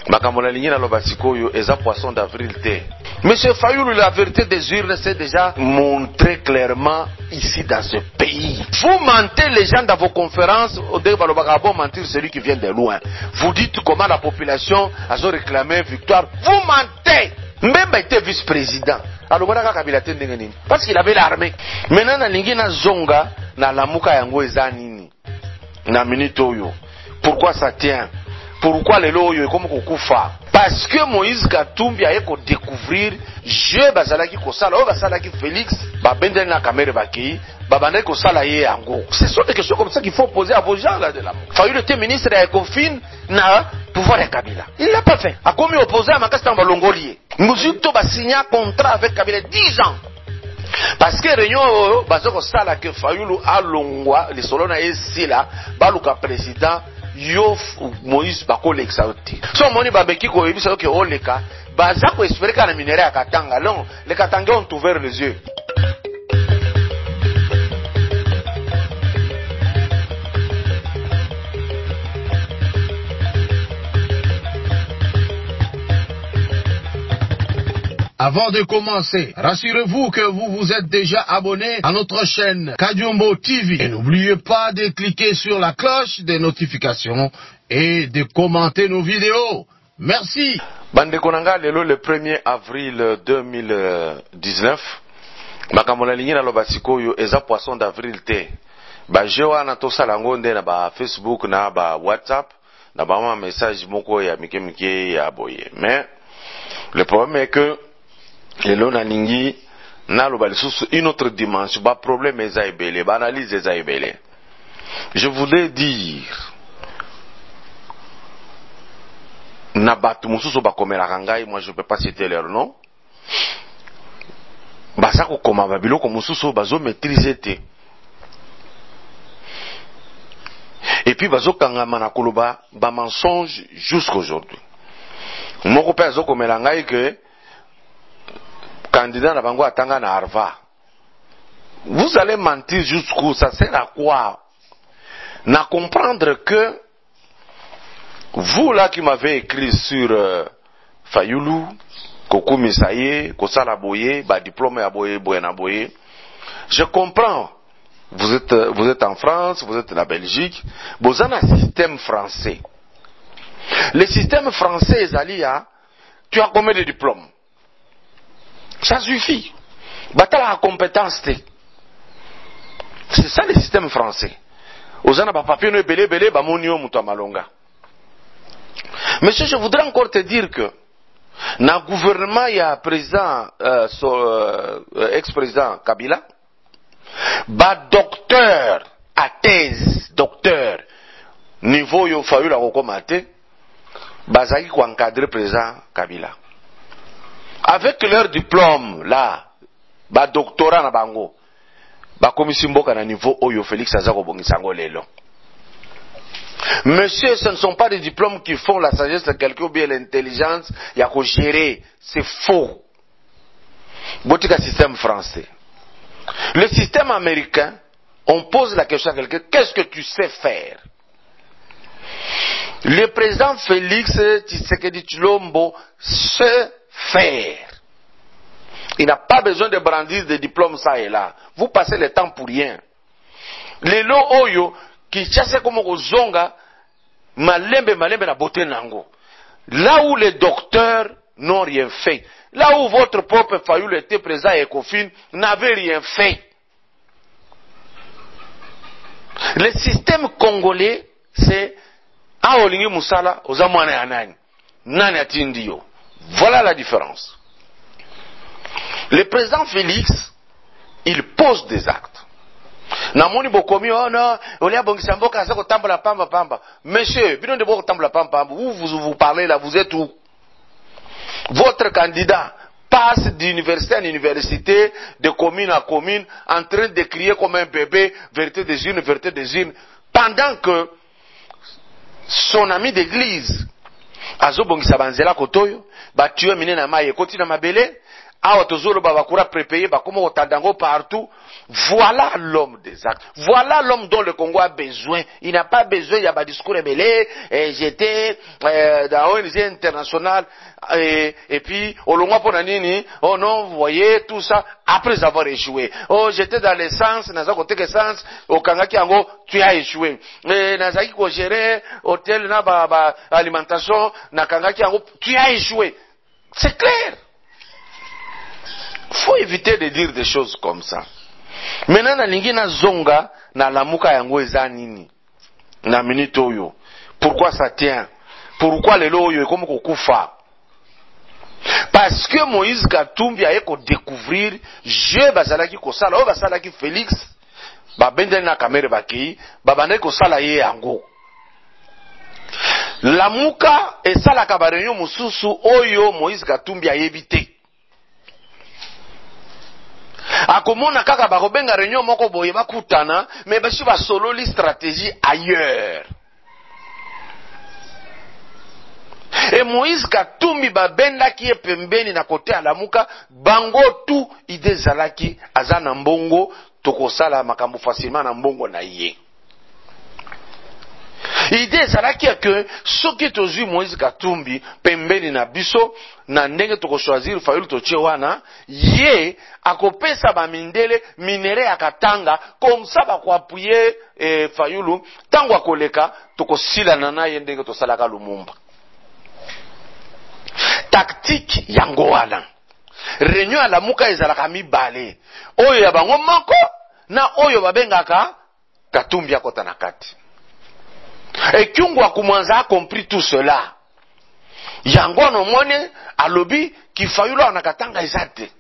Makamona Lingina Lobasikoyo, Eza Poisson d'Avril T. Monsieur Fayoulou, la vérité des urnes s'est déjà montrée clairement ici dans ce pays. Vous mentez les gens dans vos conférences, au début, mentir celui qui vient de loin. Vous dites comment la population a réclamé victoire. Vous mentez! Même était vice-président. Alors, parce qu'il avait l'armée. Maintenant, Lingina Zonga, na lamuka yango ezanini. Na minitoyo. Pourquoi ça tient? Pourquoi les lois sont comme Kokufa? Parce que Moïse Katumbi a découvrir je bazalaki kosala o bazalaki Félix babende na caméra baki babande kosala ye yango. Ce sont des questions comme ça qu'il faut poser à vos gens là de là. Fayulu était ministre de Ecofin na pouvoir de Kabila. Il l'a pas fait. A commis opposé à Makasta Balongolier. Muzito ba signé un contrat avec Kabila 10 ans. Parce que réunion bazoko sala que Fayulu a longwa les solona esila baluka président yo Moïse bakole exauté. So moni babeki ko yebisa ke oleka baza ko espérer ka na minéraux ya Katanga. Non, les Katangais ont ouvert les yeux. Avant de commencer, rassurez-vous que vous vous êtes déjà abonné à notre chaîne Kadiombo TV. Et n'oubliez pas de cliquer sur la cloche des notifications et de commenter nos vidéos. Merci. Bande Konanga, le 1er avril 2019, Makamona Lingina Lobasikoyo, Eza Poisson d'Avril T. Ba jewa na to salangonde na ba Facebook na ba WhatsApp, na ba message moko ya mike ya boye. Mais le problème est que les lona lingi na lo une autre dimension, ba problème eza ebele, ba analyse eza ebele. Je voulais dire na batu mususu ba komela kangai, moi je peux pas citer leur nom. Baza ko koma ba biloko mususu bazo maîtriser te. Et puis bazo kangama na koloba ba mensonge jusqu'aujourd'hui. Moko pe azo komela ngai que candidat na bango atanga na Harvard. Vous allez mentir jusqu'où? Ça sert à quoi? Na comprendre que vous là qui m'avez écrit sur Fayoulou, Kokou Misaye, Kosala Boye, ba diplôme ya Boye, Boye na Boye, je comprends. Vous êtes en France, vous êtes en Belgique, vous avez un système français. Le système français, Zalia, tu as combien de diplômes? Ça suffit. Batala la compétence. C'est ça le système français. Aux ans, papier no belé ba monio muto malonga. Monsieur, je voudrais encore te dire que dans le gouvernement, il y a président, ex-président Kabila, ba docteur à thèse, docteur, niveau yo fayu la rekomate, bazaki ko encadrer président Kabila. Avec leur diplôme là, ba doctorat na bango, ba komisi mboka na niveau oyo Félix Azako bongisango lelo. Monsieur, ce ne sont pas des diplômes qui font la sagesse de quelqu'un ou bien l'intelligence, il y a qu'à gérer, c'est faux. Botika système français. Le système américain, on pose la question à quelqu'un, qu'est-ce que tu sais faire? Le président Félix Tshisekedi Tshilombo sait faire. Il n'a pas besoin de brandir des diplômes ça et là. Vous passez le temps pour rien. Les lots oyo qui chassent comme Ozonga, malembe na beauté nango. Là où les docteurs n'ont rien fait, là où votre propre Fayoulou était présent à Ecofin, n'avait rien fait. Le système congolais, c'est Aolingi Moussala, Ozamwane Anani, Nani Atindio. Voilà la différence. Le président Félix, il pose des actes. Namoni bokomi ono olia bongisa mboka azako tambola pamba pamba. Monsieur, bino de boko tambola pamba pamba. Vous parlez là, vous êtes où? Votre candidat passe d'université en université, de commune à commune, en train de crier comme un bébé, vérité des unes, pendant que son ami d'église, azo bongisa banzela kotoyo, ba tué miné na maye koti na mabele, awa tozolo bakura prépayé bakoma otandango partout. Voilà l'homme des actes. Voilà l'homme dont le Congo a besoin. Il n'a pas besoin, il y a pas de discours ébélé. J'étais dans ONG internationale et puis au long pour nini. Oh non, vous voyez tout ça après avoir échoué. Oh, j'étais dans l'essence, dans un côté essence au Kangaki Ango, tu as échoué. Nazaki ko gérer hôtel na ba alimentation na Kangaki Ango, tu as échoué. C'est clair. Faut éviter de dire des choses comme ça. Maintenant na lingi na zonga na lamuka yango eza nini na minute oyo. Pourquoi ça tient? Pourquoi lelo oyo comme kokufa? Parce que Moïse Katumbi a ko découvrir je bazalaki ko sala o basalaki Félix ba bendeli na kamere baki ba bande ko sala ye yango. Lamuka esalaka ba réunion mususu oyo Moïse Katumbi a évité. Akomona kaka bakobenga réunion moko boye bakutana mais bashi ba solo li stratégie ailleurs. Et Moïse Katumbi babenda ki pembeni na kote ya lamuka bango tu ide zalaki azana mbongo tokosala makambo facilement na mbongo na ye. Ide zalaki que soki tozui Moïse Katumbi pembeni na biso na ndenge toko choisir Fayulu totie wana ye akopesa ba mindele minere akatanga comme ça ba ko appuyer Fayulu tango akoleka toko silana na ye ndenge tosalaka Lumumba. Tactique yango wana. Réunion à la muka ezalaka mibale. Oyo ya bango moko na oyo babengaka Katumbi akota na kati. Et Kyungu Akumwanza a compris tout cela. Yango no mone alobi ki Fayulu anakatanga ezate.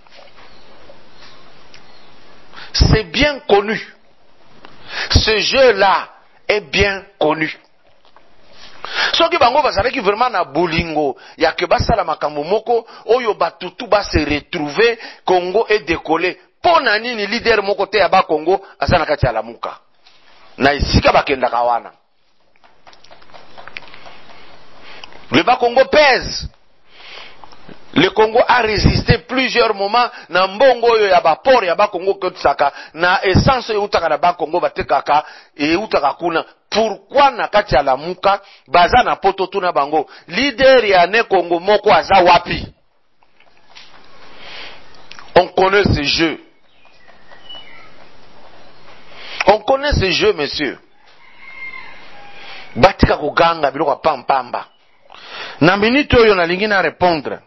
C'est bien connu. Ce jeu-là est bien connu. Soki bango bazalaki vraiment na bolingo ya ke basala makambo moko oyo batutu ba se retrouver Congo et décoller. Pona nini leader moko te ya ba Congo asana kati ya lamuka. Na isika bakenda kawana. Le Bas-Congo pèse. Le Congo a résisté plusieurs moments na mbongo yo ya bapor ya Bas-Congo kotsaka na essence yo utaka na Bas-Congo batekaka e utaka kuna. Pourquoi na kati ya lamuka baza na poto tuna bango leader ya ne Congo moko aza wapi? On connaît ce jeu. On connaît ce jeu, monsieur. Batika kuganga biloko pampamba. Na minute oyo nalingi na répondre.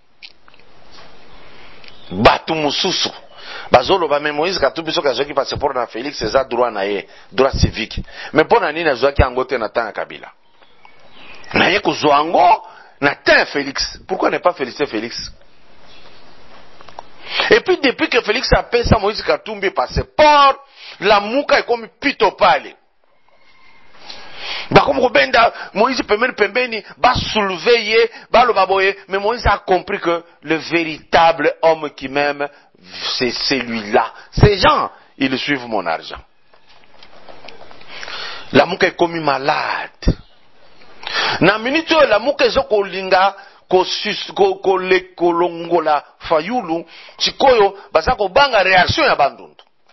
Batu mususu. Bazolo ba Moïse Katumbi soka zoki passeport na Félix eza droit na ye, droit civique. Mais pona nini azwaki angote na tanga Kabila. Na ye kozwango na tanga Félix. Pourquoi ne pas féliciter Félix? Et puis depuis que Félix a payé ça Moïse Katumbi passeport, la muka est comme pito pale. Comme Robenda, Moïse pembeni, ba soulever ye, ba lo baboye, mais Moïse a compris que le véritable homme qui m'aime, c'est celui-là. Ces gens, ils suivent mon argent. La mouka est comme malade. Na minute la mouka est ko linga, ko le kolongola Fayulu, chikoyo, basa ko banga réaction ya bandundu.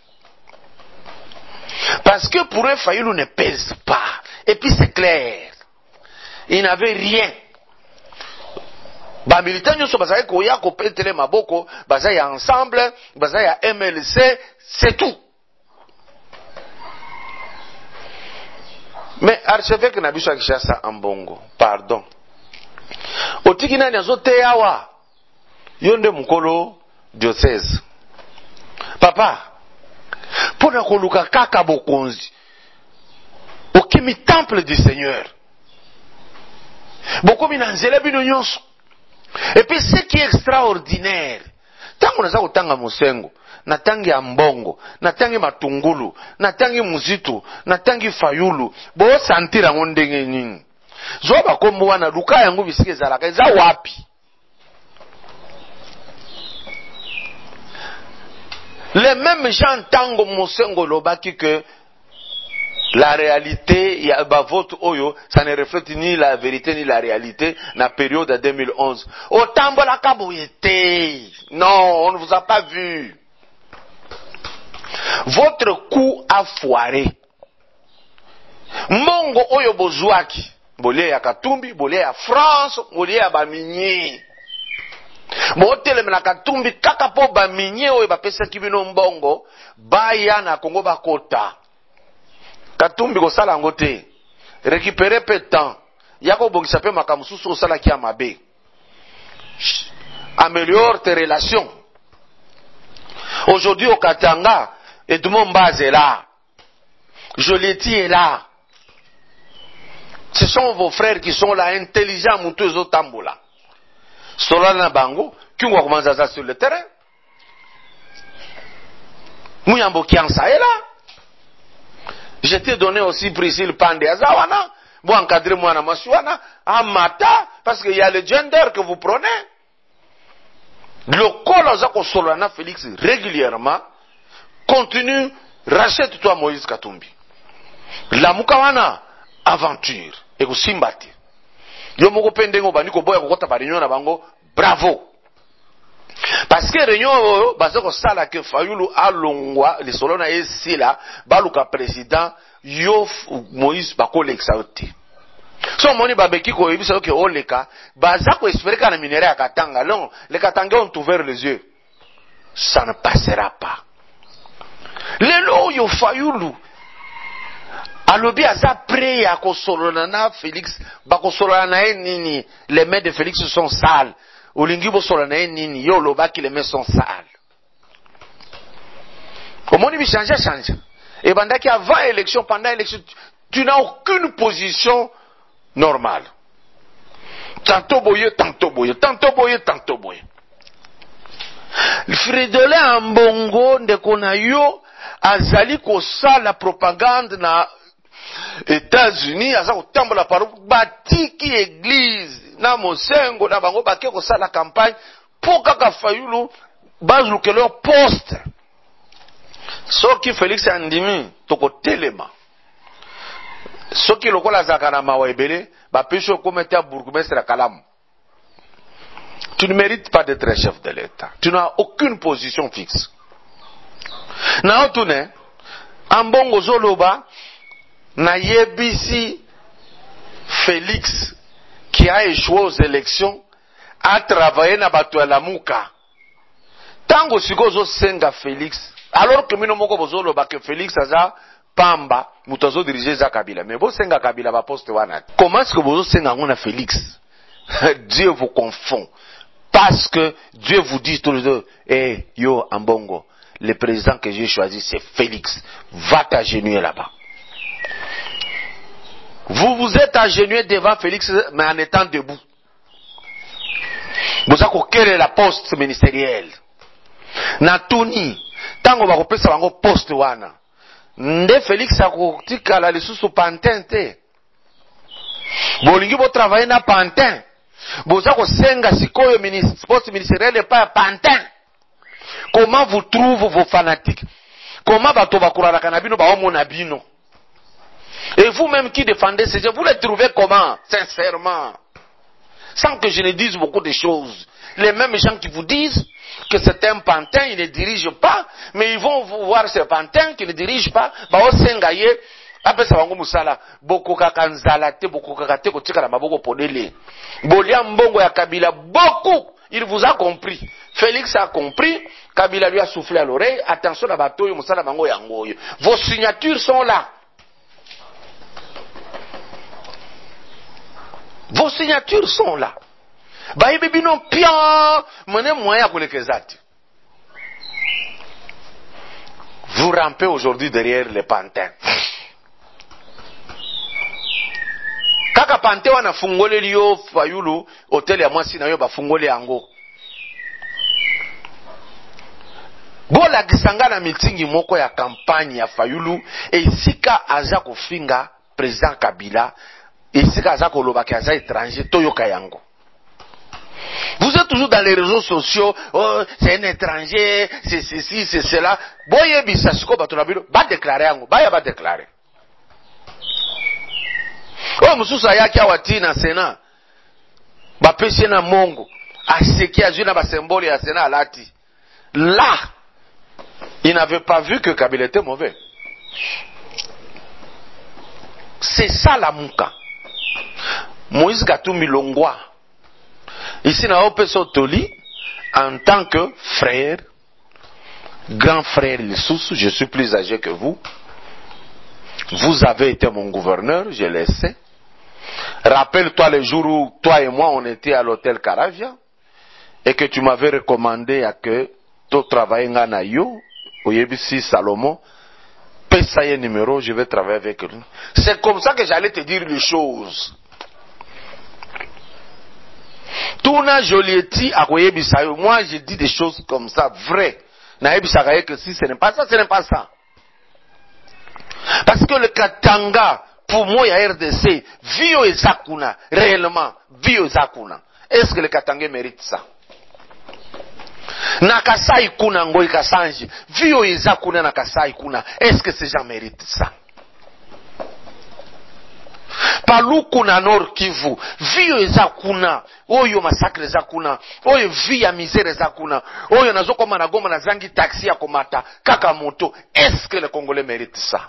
Parce que pour eux, Fayulu ne pèse pas. Et puis c'est clair. Il n'avait rien. Ba militants nyoso bazaya koya ko petele maboko, bazaya ensemble, bazaya MLC, c'est tout. Mais archevêque na biso akishasa ambongo, pardon. Otiki nani azote yawa. Yonde mukolo diocèse. Papa, pona koluka kaka bokonzi. Okimi temple du Seigneur. Bokomi na nzela bino nyonso. Et puis ce qui est extraordinaire, tango naza kotanga mosengo, natangi ya mbongo, natangi matungulu, natangi muzitu, natangi Fayulu, bo santira ngo ndenge nini. Zo bakombo wana luka yango bisike ezalaka eza wapi? Les mêmes gens tango mosengo lobaki que La réalité, votre oyo, ça ne reflète ni la vérité ni la réalité, na période de 2011. Otambola kabouyete. Non, on ne vous a pas vu. Votre coup a foiré. Mongo oyo bozwaki. Bolé ya Katumbi, bolé ya France, bolé ya Baminye. Boteleme na Katumbi, kaka po Baminye oyo bapesa kibino mbongo, baya na Kongo bakota. Katumbi ko sala ngote. Récupérer peu de temps. Yako bongisa pe makamususu ko sala ki amabe. Améliore tes relations. Aujourd'hui au Katanga, Edmond Baz est là. Jolieti est là. Ce sont vos frères qui sont là, intelligents, mouteux au tambola. Solana Bango, qui ont commencé ça sur le terrain. Mouyambo Kiansa est là. Je t'ai donné aussi Priscille Pandé Azawana, vous encadrez moi na Masuana, Amata, parce qu'il y a le gender que vous prenez. Le Kolazako Solana Félix régulièrement continue, rachète-toi Moïse Katumbi. La Mukawana, aventure, et vous simbati. Yo moko pendengo baniko boya kokota ba réunion na bango, bravo. Parce que réunion bazako sala que Fayulu alongwa les solona esila baluka président yo Moïse bako l'exauté. So moni babeki ko yebisa que oleka bazako espérer kana minéraux à Katanga. Non, les Katangais ont ouvert les yeux. Ça ne passera pas. Lelo yo Fayulu alobi aza prêt ya kosolana na Félix bakosolana na nini, les mains de Félix sont sales. Olingi bosolana na nini, yo lobaki les mains sont sales. Comment il change. Et bandaki avant élection, pendant élection, tu n'as aucune position normale. Tantôt boye, tantôt boye, tantôt boye, tantôt boye. Fridolin Ambongo ndekona yo azali kosa la propagande na États-Unis, aza kotambola par batiki église na mosengo na bango bake kosa la campagne pour kaka Fayulu bazuluke leur poste. Soki Félix andimi toko telema. Soki lokola zakana mawa ebele ba pesho komete bourgmestre Kalamu. Tu ne mérites pas d'être chef de l'État. Tu n'as aucune position fixe. Na otune ambongo zoloba na yebisi Félix qui a échoué aux élections a travaillé na bato ya Lamuka. Tango sikozo senga Félix, alors que mino moko bozoloba que Félix aza pamba mutazo diriger za Kabila, mais bo senga Kabila ba poste wana. Comment est-ce que bozo senga ngona Félix? Dieu vous confond. Parce que Dieu vous dit tous les deux, hey, yo Ambongo, le président que j'ai choisi c'est Félix. Va t'agenouiller là-bas. Vous vous êtes agenouillé devant Félix, mais en étant debout. Vous avez quelle est la poste ministérielle? Natuni, tango ba kopesa bango poste wana. Nde Félix akotika la lisusu pantin te. Bolingi bo travailler na pantin. Boza ko senga sikoyo poste ministériel pas pantin. Comment vous trouvez vos fanatiques? Comment bato bakurala kanabino ba omona bino? Et vous-même qui défendez ces gens, vous les trouvez comment? Sincèrement. Sans que je ne dise beaucoup de choses. Les mêmes gens qui vous disent que c'est un pantin, ils ne dirigent pas, mais ils vont voir ce pantin qui ne dirige pas, bah, au sengaye, après ça, on musala, boko kakanzalate, boko kakate, kotika la maboko ponele. Bolia mbongo ya Kabila, beaucoup, il vous a compris. Félix a compris, Kabila lui a soufflé à l'oreille, attention à batoyo, musala bango yangoyo. Vos signatures sont là. Vos signatures sont là. Baïbe bino pian, mene moyen kolekezati. Vous rampez aujourd'hui derrière les pantins. Kaka pante wana fungole liyo Fayulu, hotel ya mwasi na yo ba fungole yango. Bola kisanga na mitingi moko ya campagne ya Fayulu, esika aza kofinga président Kabila, esika aza kolobaki aza étranger toyoka yango. Vous êtes toujours dans les réseaux sociaux, oh, c'est un étranger, c'est ceci, c'est cela. Boye bisasiko batonabilo, ba déclarer yango, ba ya ba déclarer. Oh mususu ayaki awati na Sénat. Ba pesi na mongo. Aseki azui na ba symbole ya Sénat alati. Là, il n'avait pas vu que Kabila était mauvais. C'est ça la Mouka. Moïse Katumbi Longwa. Ici, na Opeso Toli, en tant que frère, grand frère Lissous, je suis plus âgé que vous. Vous avez été mon gouverneur, je le sais. Rappelle-toi le jour où toi et moi on était à l'hôtel Caravia et que tu m'avais recommandé à que tu travailles en Ayo, au Yebisi Salomon, paye numéro, je vais travailler avec lui. C'est comme ça que j'allais te dire les choses. Tuna Jolieti à Koyebisayo, moi je dis des choses comme ça, vraies. Naïbisakaye que si ce n'est pas ça, ce n'est pas ça. Parce que le Katanga, pour moi, il y a RDC, Vio et Zakuna, réellement, Vio et Zakuna. Est-ce que le Katanga mérite ça? Nakasai Kuna Ngoy Kasanji, Vio et Zakuna Nakasai Kuna, est-ce que ces gens méritent ça? Palukuna Nord Kivu, Vio et Zakuna, Oyo massacre Zakuna, Oyo via misère Zakuna, Oyo Nazoko Managoma Nazangi taxi à Komata, Kakamoto, est-ce que les Congolais méritent ça?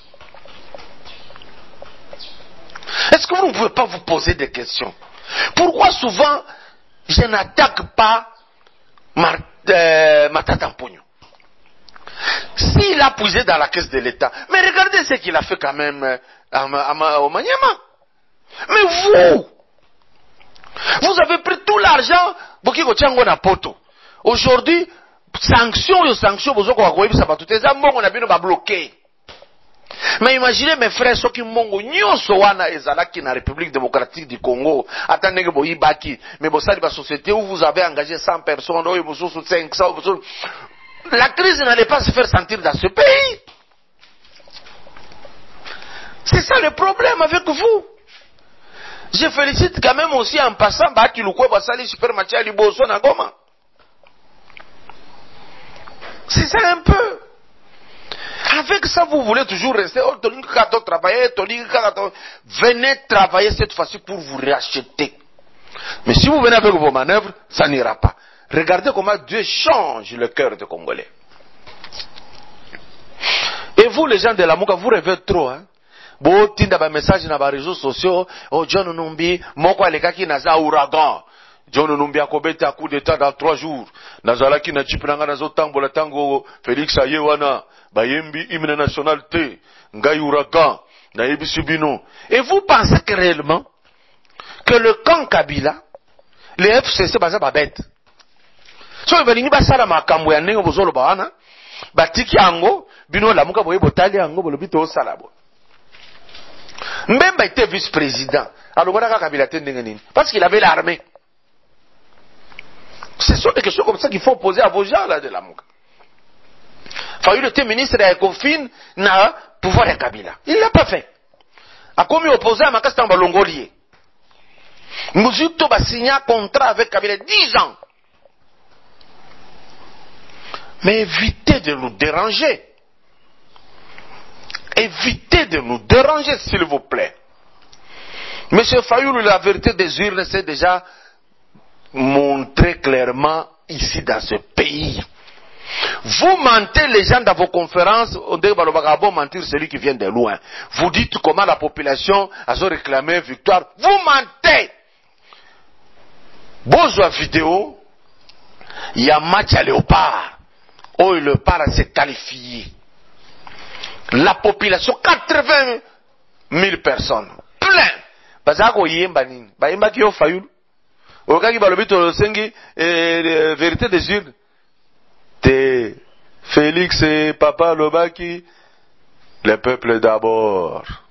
Est-ce que vous ne pouvez pas vous poser des questions? Pourquoi souvent je n'attaque pas Matata Mpogno? S'il a puisé dans la caisse de l'État, mais regardez ce qu'il a fait quand même au Maniema. Mais vous avez pris tout l'argent Bokiko Tchango na poto. Aujourd'hui, sanctions, on a bien bloqué. Mais imaginez mes frères, ceux qui mongo nyonso wana ezalaki na République démocratique du Congo, attendez que boyibaki, mais bosali ba société où vous avez engagé 100 personnes, ou 500, la crise n'allait pas se faire sentir dans ce pays. C'est ça le problème avec vous. Je félicite quand même aussi en passant Bati Lukwe Basali Supermarché Liboso na Goma. C'est ça un peu. Avec ça, vous voulez toujours rester. Venez travailler cette fois-ci pour vous racheter. Mais si vous venez avec vos manœuvres, ça n'ira pas. Regardez comment Dieu change le cœur des Congolais. Et vous, les gens de la Mouka, vous rêvez trop. Hein? Bon, tinda ba message na ba réseaux sociaux. Oh, John Numbi, moko alekaki naza ouragan. John Numbi a kobeta coup d'état dans 3 jours. Nazalaki na chipinanga nazo tambola tango Félix Ayewana. Bayembi hymne national T. Ngai ouragan. Nayebi Subino. Et vous pensez que réellement que le camp Kabila, les FCC baza ba bête. So balingi basala makambo ya ndenge bozolo baana. Batiki yango bino la muka boye botali yango bolobi to salabo. Mbemba était vice-président. Alors voilà Kabila te ndenge nini? Parce qu'il avait l'armée. Ce sont des questions comme ça qu'il faut poser à vos gens là de la Mouka. Fayulu était ministre de l'Ecofin na pouvoir de Kabila. Il ne l'a pas fait. A commis opposé à Makasta Mbalongolier. Mouzouto a signé un contrat avec Kabila 10 ans. Mais évitez de nous déranger. Évitez de nous déranger, s'il vous plaît. Monsieur Fayoulou, la vérité des urnes, c'est déjà montré clairement ici dans ce pays. Vous mentez les gens dans vos conférences, on dit que mentir celui qui vient de loin. Vous dites comment la population a réclamé victoire. Vous mentez. Bonjour vidéo, il y a match à Léopard. Oh, le Léopard s'est qualifié. La population, 80 000 personnes. Plein. Bazako yemba nini? Bayemba ki yo Fayoulou. Okaki balobito sengi vérité des urnes. Félix et Papa Lobaki, le peuple d'abord.